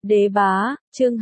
Đế bá, chương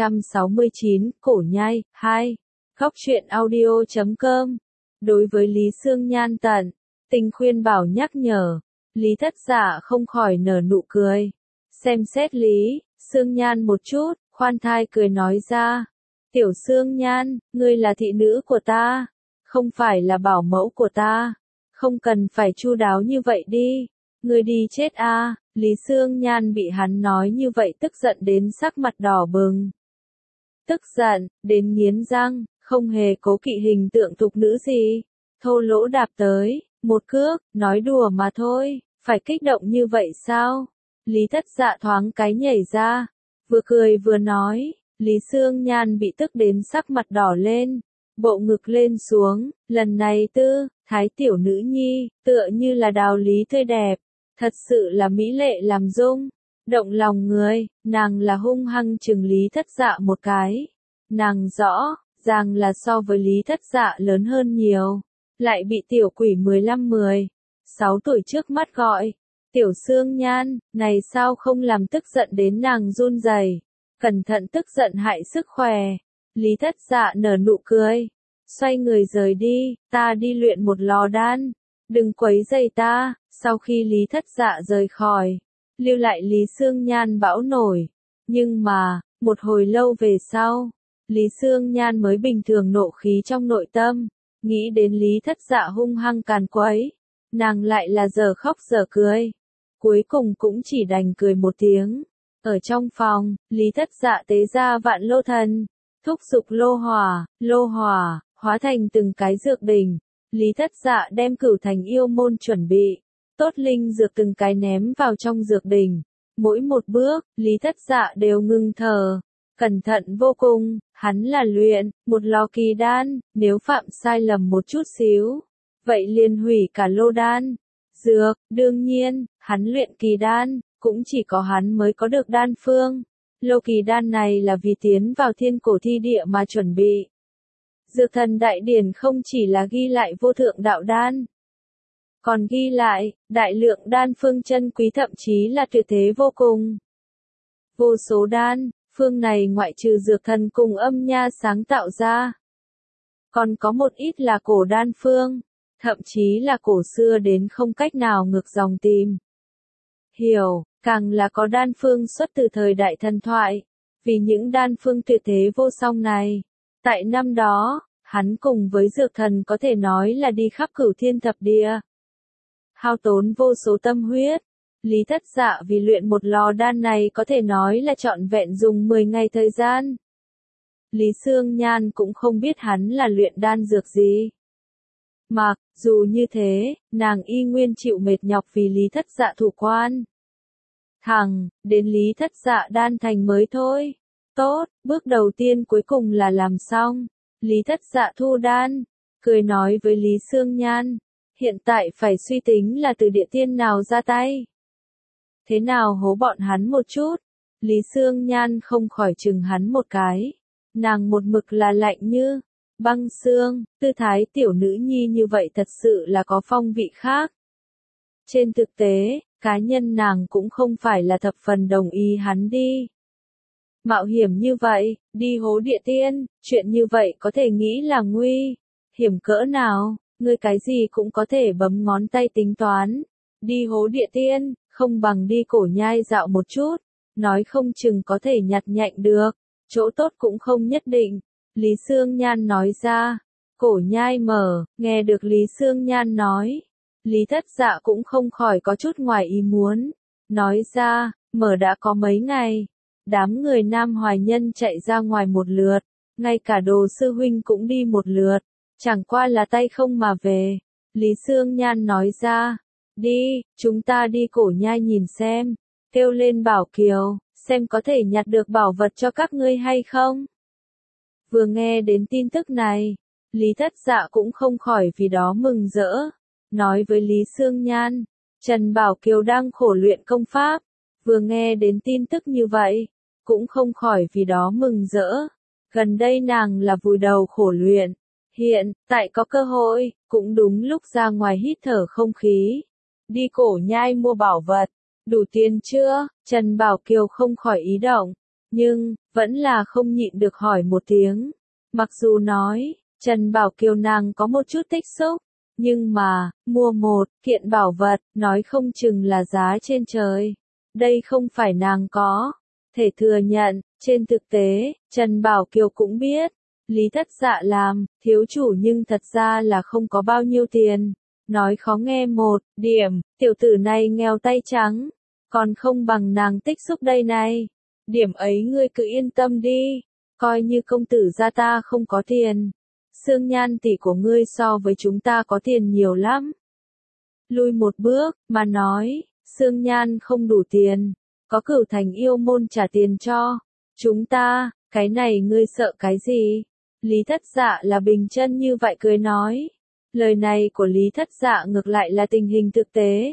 269, cổ nhai, 2. Góc truyện audio.com. Đối với Lý Xương Nhan tận tình khuyên bảo nhắc nhở, Lý Thất Dạ không khỏi nở nụ cười. Xem xét Lý Xương Nhan một chút, khoan thai cười nói ra. Tiểu Xương Nhan, ngươi là thị nữ của ta, không phải là bảo mẫu của ta. Không cần phải chu đáo như vậy đi. Ngươi đi chết a. Lý Xương Nhan bị hắn nói như vậy tức giận đến sắc mặt đỏ bừng. Tức giận, đến nghiến răng, không hề cố kỵ hình tượng thục nữ gì. Thô lỗ đạp tới, một cước, nói đùa mà thôi, phải kích động như vậy sao? Lý Thất Dạ thoáng cái nhảy ra, vừa cười vừa nói, Lý Xương Nhan bị tức đến sắc mặt đỏ lên, bộ ngực lên xuống, lần này thái tiểu nữ nhi, tựa như là đào lý tươi đẹp. Thật sự là mỹ lệ làm dung, động lòng người, nàng là hung hăng chừng Lý Thất Dạ một cái. Nàng rõ, ràng là so với Lý Thất Dạ lớn hơn nhiều, lại bị tiểu quỷ 15-16 tuổi trước mắt gọi. Tiểu Xương Nhan, này sao không làm tức giận đến nàng run rẩy, cẩn thận tức giận hại sức khỏe. Lý Thất Dạ nở nụ cười, xoay người rời đi, ta đi luyện một lò đan, đừng quấy rầy ta. Sau khi Lý Thất Dạ rời khỏi, lưu lại Lý Xương Nhan bão nổi. Nhưng mà, một hồi lâu về sau, Lý Xương Nhan mới bình thường nộ khí trong nội tâm, nghĩ đến Lý Thất Dạ hung hăng càn quấy, nàng lại là giờ khóc giờ cười. Cuối cùng cũng chỉ đành cười một tiếng. Ở trong phòng, Lý Thất Dạ tế ra vạn lô thần, thúc giục lô hỏa, hóa thành từng cái dược đỉnh. Lý Thất Dạ đem Cửu Thành yêu môn chuẩn bị tốt linh dược từng cái ném vào trong dược đỉnh. Mỗi một bước, Lý Thất Dạ đều ngưng thở, cẩn thận vô cùng. Hắn là luyện một lò kỳ đan, nếu phạm sai lầm một chút xíu, vậy liền hủy cả lô đan. Dược, đương nhiên, hắn luyện kỳ đan, cũng chỉ có hắn mới có được đan phương. Lô kỳ đan này là vì tiến vào thiên cổ thi địa mà chuẩn bị. Dược thần đại điển không chỉ là ghi lại vô thượng đạo đan, còn ghi lại, đại lượng đan phương chân quý, thậm chí là tuyệt thế vô cùng. Vô số đan, phương này ngoại trừ dược thần cùng âm nha sáng tạo ra, còn có một ít là cổ đan phương, thậm chí là cổ xưa đến không cách nào ngược dòng tìm hiểu, càng là có đan phương xuất từ thời đại thần thoại. Vì những đan phương tuyệt thế vô song này, tại năm đó, hắn cùng với dược thần có thể nói là đi khắp cửu thiên thập địa, hao tốn vô số tâm huyết. Lý Thất Dạ vì luyện một lò đan này có thể nói là trọn vẹn dùng 10 ngày thời gian. Lý Xương Nhan cũng không biết hắn là luyện đan dược gì. Mặc dù như thế, nàng y nguyên chịu mệt nhọc vì Lý Thất Dạ thủ quan. Thẳng, đến Lý Thất Dạ đan thành mới thôi. Tốt, bước đầu tiên cuối cùng là làm xong. Lý Thất Dạ thu đan, cười nói với Lý Xương Nhan. Hiện tại phải suy tính là từ địa tiên nào ra tay. Thế nào hố bọn hắn một chút. Lý Xương Nhan không khỏi chừng hắn một cái. Nàng một mực là lạnh như băng xương, tư thái tiểu nữ nhi như vậy thật sự là có phong vị khác. Trên thực tế, cá nhân nàng cũng không phải là thập phần đồng ý hắn đi mạo hiểm như vậy, đi hố địa tiên, chuyện như vậy có thể nghĩ là nguy hiểm cỡ nào. Ngươi cái gì cũng có thể bấm ngón tay tính toán. Đi hố địa tiên, không bằng đi cổ nhai dạo một chút. Nói không chừng có thể nhặt nhạnh được. Chỗ tốt cũng không nhất định. Lý Xương Nhan nói ra. Cổ nhai mở, nghe được Lý Xương Nhan nói. Lý Thất Dạ cũng không khỏi có chút ngoài ý muốn. Nói ra, mở đã có mấy ngày. Đám người Nam Hoài Nhân chạy ra ngoài một lượt. Ngay cả Đồ sư huynh cũng đi một lượt. Chẳng qua là tay không mà về. Lý Xương Nhan nói ra. Đi, chúng ta đi cổ nhai nhìn xem. Kêu lên Bảo Kiều, xem có thể nhặt được bảo vật cho các ngươi hay không. Vừa nghe đến tin tức này, Lý Thất Dạ cũng không khỏi vì đó mừng rỡ. Nói với Lý Xương Nhan, Trần Bảo Kiều đang khổ luyện công pháp. Vừa nghe đến tin tức như vậy, cũng không khỏi vì đó mừng rỡ. Gần đây nàng là vùi đầu khổ luyện. Hiện tại có cơ hội, cũng đúng lúc ra ngoài hít thở không khí. Đi cổ nhai mua bảo vật. Đủ tiền chưa? Trần Bảo Kiều không khỏi ý động. nhưng, vẫn là không nhịn được hỏi một tiếng. Mặc dù nói, Trần Bảo Kiều nàng có một chút tích xúc, nhưng mà, mua một kiện bảo vật, nói không chừng là giá trên trời. Đây không phải nàng có thể thừa nhận, trên thực tế, Trần Bảo Kiều cũng biết, Lý Thất Dạ làm thiếu chủ nhưng thật ra là không có bao nhiêu tiền. Nói khó nghe một điểm, tiểu tử này nghèo tay trắng, còn không bằng nàng tích xúc đây này. Điểm ấy ngươi cứ yên tâm đi, coi như công tử gia ta không có tiền. Sương Nhan tỷ của ngươi so với chúng ta có tiền nhiều lắm. Lui một bước, mà nói, Sương Nhan không đủ tiền, có Cửu Thành yêu môn trả tiền cho chúng ta, cái này ngươi sợ cái gì? Lý Thất Dạ là bình chân như vậy cười nói. Lời này của Lý Thất Dạ ngược lại là tình hình thực tế.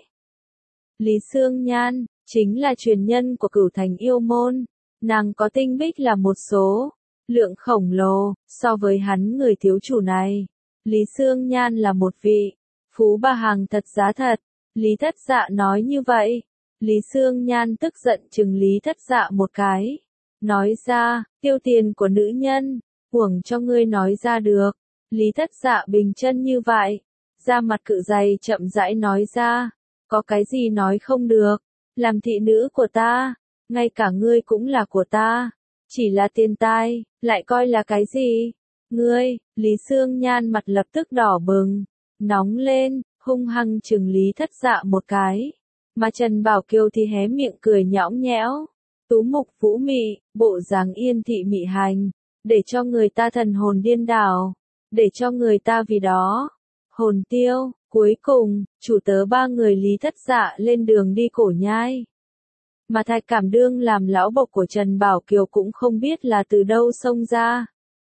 Lý Sương Nhan, chính là truyền nhân của Cửu Thành yêu môn, nàng có tinh bích là một số, lượng khổng lồ, so với hắn người thiếu chủ này. Lý Sương Nhan là một vị, phú bà hàng thật giá thật, Lý Thất Dạ nói như vậy. Lý Sương Nhan tức giận chừng Lý Thất Dạ một cái. Nói ra, tiêu tiền của nữ nhân, uổng cho ngươi nói ra được. Lý Thất Dạ bình chân như vậy, da mặt cự dày chậm rãi nói ra, có cái gì nói không được, làm thị nữ của ta, ngay cả ngươi cũng là của ta, chỉ là tiền tài, lại coi là cái gì? Ngươi, Lý Sương Nhan mặt lập tức đỏ bừng, nóng lên, hung hăng chừng Lý Thất Dạ một cái, mà Trần Bảo Kiều thì hé miệng cười nhõng nhẽo, tú mục vũ mị, bộ dáng yên thị mị hành, để cho người ta thần hồn điên đảo. Để cho người ta vì đó hồn tiêu. Cuối cùng, chủ tớ ba người Lý Thất Dạ lên đường đi Cổ Nhai. Mà Thạch Cảm Đương làm lão bộc của Trần Bảo Kiều cũng không biết là từ đâu xông ra.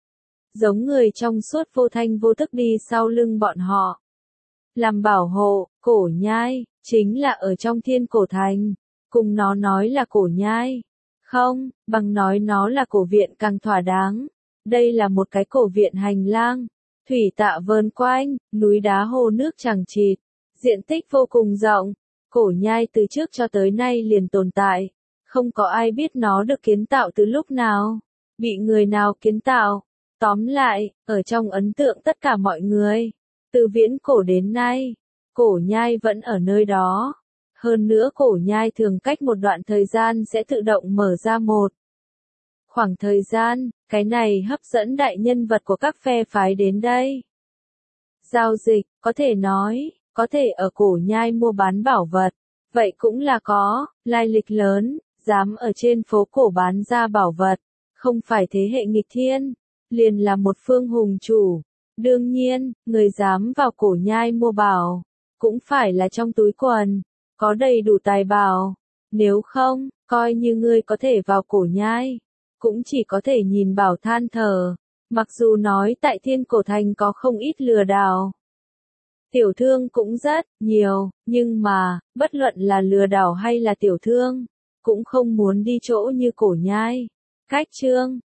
Giống người trong suốt vô thanh vô thức đi sau lưng bọn họ. Làm bảo hộ, Cổ Nhai, chính là ở trong Thiên Cổ Thành. Cùng nó nói là Cổ Nhai. Không, bằng nói nó là cổ viện càng thỏa đáng. Đây là một cái cổ viện hành lang, thủy tạ vờn quanh, núi đá hồ nước chằng chịt, diện tích vô cùng rộng. Cổ Nhai từ trước cho tới nay liền tồn tại, không có ai biết nó được kiến tạo từ lúc nào, bị người nào kiến tạo. Tóm lại, ở trong ấn tượng tất cả mọi người, từ viễn cổ đến nay, Cổ Nhai vẫn ở nơi đó. Hơn nữa Cổ Nhai thường cách một đoạn thời gian sẽ tự động mở ra một khoảng thời gian, cái này hấp dẫn đại nhân vật của các phe phái đến đây. Giao dịch, có thể nói, có thể ở Cổ Nhai mua bán bảo vật, vậy cũng là có lai lịch lớn, dám ở trên phố cổ bán ra bảo vật, không phải thế hệ nghịch thiên, liền là một phương hùng chủ. Đương nhiên, người dám vào Cổ Nhai mua bảo, cũng phải là trong túi quần, có đầy đủ tài bảo, nếu không, coi như ngươi có thể vào Cổ Nhai, cũng chỉ có thể nhìn bảo than thở. Mặc dù nói tại Thiên Cổ Thành có không ít lừa đảo, tiểu thương cũng rất nhiều, nhưng mà, bất luận là lừa đảo hay là tiểu thương, cũng không muốn đi chỗ như Cổ Nhai. Cách chương